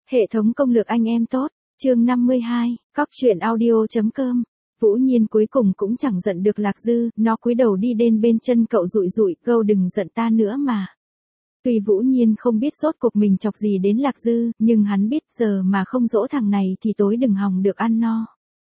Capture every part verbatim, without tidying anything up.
Hệ thống công lược anh em tốt, chương năm mươi hai, cóc truyện audio.com. Vũ Nhiên cuối cùng cũng chẳng giận được Lạc Dư, nó cúi đầu đi đến bên chân cậu rụi rụi, câu đừng giận ta nữa mà. Tuy Vũ Nhiên không biết rốt cuộc mình chọc gì đến Lạc Dư, nhưng hắn biết giờ mà không dỗ thằng này thì tối đừng hòng được ăn no.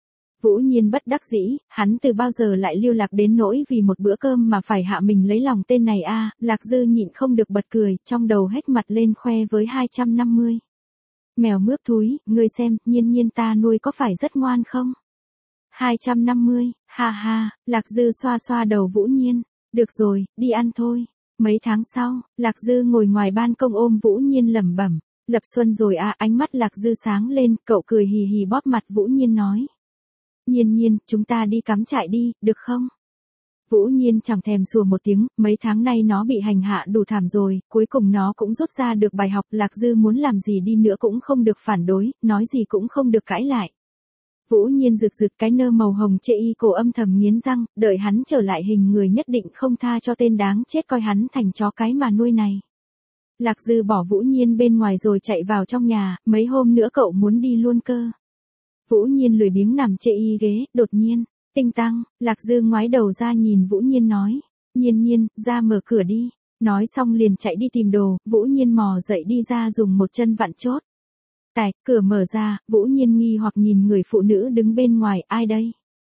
Vũ Nhiên bất đắc dĩ, hắn từ bao giờ lại lưu lạc đến nỗi vì một bữa cơm mà phải hạ mình lấy lòng tên này a. Lạc Dư nhịn không được bật cười, trong đầu hét mặt lên khoe với hai trăm năm mươi. Mèo mướp thúi, ngươi xem, Nhiên Nhiên ta nuôi có phải rất ngoan không? hai trăm năm mươi, ha ha, Lạc Dư xoa xoa đầu Vũ Nhiên, được rồi, đi ăn thôi. Mấy tháng sau, Lạc Dư ngồi ngoài ban công ôm Vũ Nhiên lẩm bẩm, lập xuân rồi à, ánh mắt Lạc Dư sáng lên, cậu cười hì hì bóp mặt Vũ Nhiên nói. Nhiên Nhiên, chúng ta đi cắm trại đi, được không? Vũ Nhiên chẳng thèm sủa một tiếng, mấy tháng nay nó bị hành hạ đủ thảm rồi, cuối cùng nó cũng rút ra được bài học, Lạc Dư muốn làm gì đi nữa cũng không được phản đối, nói gì cũng không được cãi lại. Vũ Nhiên rực rực cái nơ màu hồng chê y cổ âm thầm nghiến răng, đợi hắn trở lại hình người nhất định không tha cho tên đáng chết coi hắn thành chó cái mà nuôi này. Lạc Dư bỏ Vũ Nhiên bên ngoài rồi chạy vào trong nhà, mấy hôm nữa cậu muốn đi luôn cơ. Vũ Nhiên lười biếng nằm chê y ghế, đột nhiên, tinh tăng, Lạc Dư ngoái đầu ra nhìn Vũ Nhiên nói, Nhiên Nhiên, ra mở cửa đi, nói xong liền chạy đi tìm đồ, Vũ Nhiên mò dậy đi ra dùng một chân vặn chốt. Tài, cửa mở ra, Vũ Nhiên nghi hoặc nhìn người phụ nữ đứng bên ngoài, ai đây?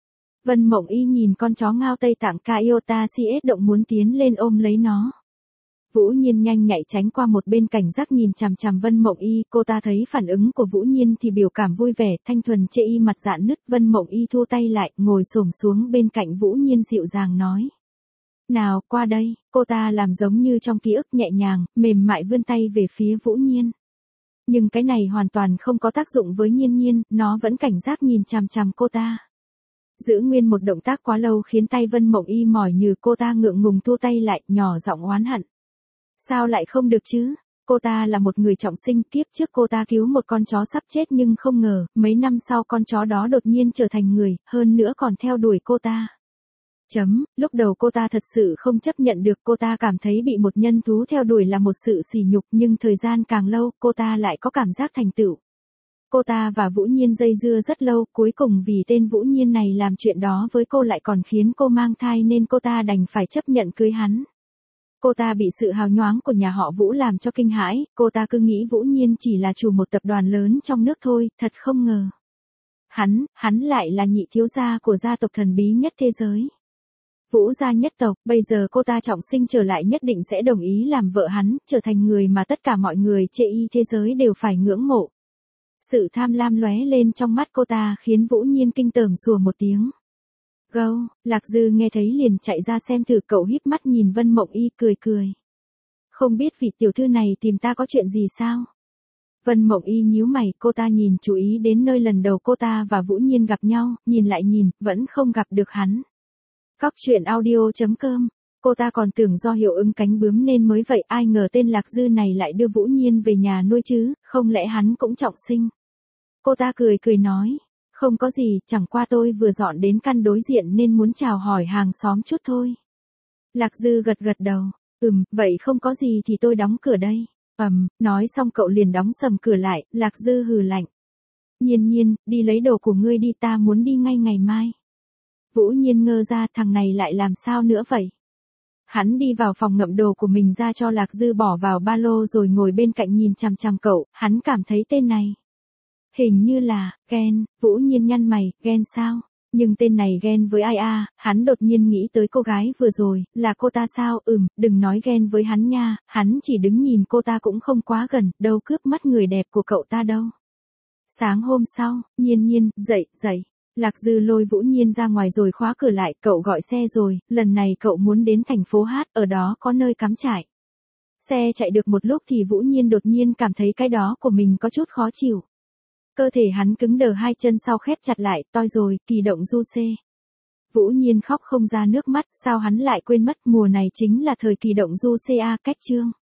Vân Mộng Y nhìn con chó ngao Tây Tạng Kaiota xê ét động muốn tiến lên ôm lấy nó. Vũ Nhiên nhanh nhạy tránh qua một bên cảnh giác nhìn chằm chằm Vân Mộng Y, cô ta thấy phản ứng của Vũ Nhiên thì biểu cảm vui vẻ, thanh thuần chê y mặt dạn nứt, Vân Mộng Y thu tay lại, ngồi xổm xuống bên cạnh Vũ Nhiên dịu dàng nói. Nào, qua đây, cô ta làm giống như trong ký ức nhẹ nhàng, mềm mại vươn tay về phía Vũ Nhiên. Nhưng cái này hoàn toàn không có tác dụng với Nhiên Nhiên, nó vẫn cảnh giác nhìn chằm chằm cô ta. Giữ nguyên một động tác quá lâu khiến tay Vân Mộng Y mỏi như cô ta ngượng ngùng thu tay lại, nhỏ giọng oán hận. Sao lại không được chứ? Cô ta là một người trọng sinh, kiếp trước cô ta cứu một con chó sắp chết nhưng không ngờ, mấy năm sau con chó đó đột nhiên trở thành người, hơn nữa còn theo đuổi cô ta. Chấm, lúc đầu cô ta thật sự không chấp nhận được, cô ta cảm thấy bị một nhân thú theo đuổi là một sự sỉ nhục, nhưng thời gian càng lâu, cô ta lại có cảm giác thành tựu. Cô ta và Vũ Nhiên dây dưa rất lâu, cuối cùng vì tên Vũ Nhiên này làm chuyện đó với cô lại còn khiến cô mang thai nên cô ta đành phải chấp nhận cưới hắn. Cô ta bị sự hào nhoáng của nhà họ Vũ làm cho kinh hãi, cô ta cứ nghĩ Vũ Nhiên chỉ là chủ một tập đoàn lớn trong nước thôi, thật không ngờ. Hắn, hắn lại là nhị thiếu gia của gia tộc thần bí nhất thế giới. Vũ gia nhất tộc, bây giờ cô ta trọng sinh trở lại nhất định sẽ đồng ý làm vợ hắn, trở thành người mà tất cả mọi người chê y thế giới đều phải ngưỡng mộ. Sự tham lam lóe lên trong mắt cô ta khiến Vũ Nhiên kinh tởm sủa một tiếng. Gâu, Lạc Dư nghe thấy liền chạy ra xem thử, cậu híp mắt nhìn Vân Mộng Y cười cười. Không biết vị tiểu thư này tìm ta có chuyện gì sao? Vân Mộng Y nhíu mày, cô ta nhìn chú ý đến nơi lần đầu cô ta và Vũ Nhiên gặp nhau, nhìn lại nhìn, vẫn không gặp được hắn. Cóc truyện audio.com, cô ta còn tưởng do hiệu ứng cánh bướm nên mới vậy, ai ngờ tên Lạc Dư này lại đưa Vũ Nhiên về nhà nuôi chứ, không lẽ hắn cũng trọng sinh? Cô ta cười cười nói, không có gì, chẳng qua tôi vừa dọn đến căn đối diện nên muốn chào hỏi hàng xóm chút thôi. Lạc Dư gật gật đầu, ừm, vậy không có gì thì tôi đóng cửa đây. Ầm, nói xong cậu liền đóng sầm cửa lại, Lạc Dư hừ lạnh. Nhiên Nhiên, đi lấy đồ của ngươi đi, ta muốn đi ngay ngày mai. Vũ Nhiên ngơ ra, thằng này lại làm sao nữa vậy? Hắn đi vào phòng ngậm đồ của mình ra cho Lạc Dư bỏ vào ba lô rồi ngồi bên cạnh nhìn chằm chằm cậu, hắn cảm thấy tên này. Hình như là, ghen, Vũ Nhiên nhăn mày, ghen sao? Nhưng tên này ghen với ai a? Hắn đột nhiên nghĩ tới cô gái vừa rồi, là cô ta sao? Ừm, đừng nói ghen với hắn nha, hắn chỉ đứng nhìn cô ta cũng không quá gần, đâu cướp mắt người đẹp của cậu ta đâu. Sáng hôm sau, Nhiên Nhiên, dậy, dậy. Lạc Dư lôi Vũ Nhiên ra ngoài rồi khóa cửa lại, cậu gọi xe rồi, lần này cậu muốn đến thành phố Hát, ở đó có nơi cắm trại. Xe chạy được một lúc thì Vũ Nhiên đột nhiên cảm thấy cái đó của mình có chút khó chịu. Cơ thể hắn cứng đờ, hai chân sau khép chặt lại, toi rồi, kỳ động du xê. Vũ Nhiên khóc không ra nước mắt, sao hắn lại quên mất mùa này chính là thời kỳ động du xê a, cách chương.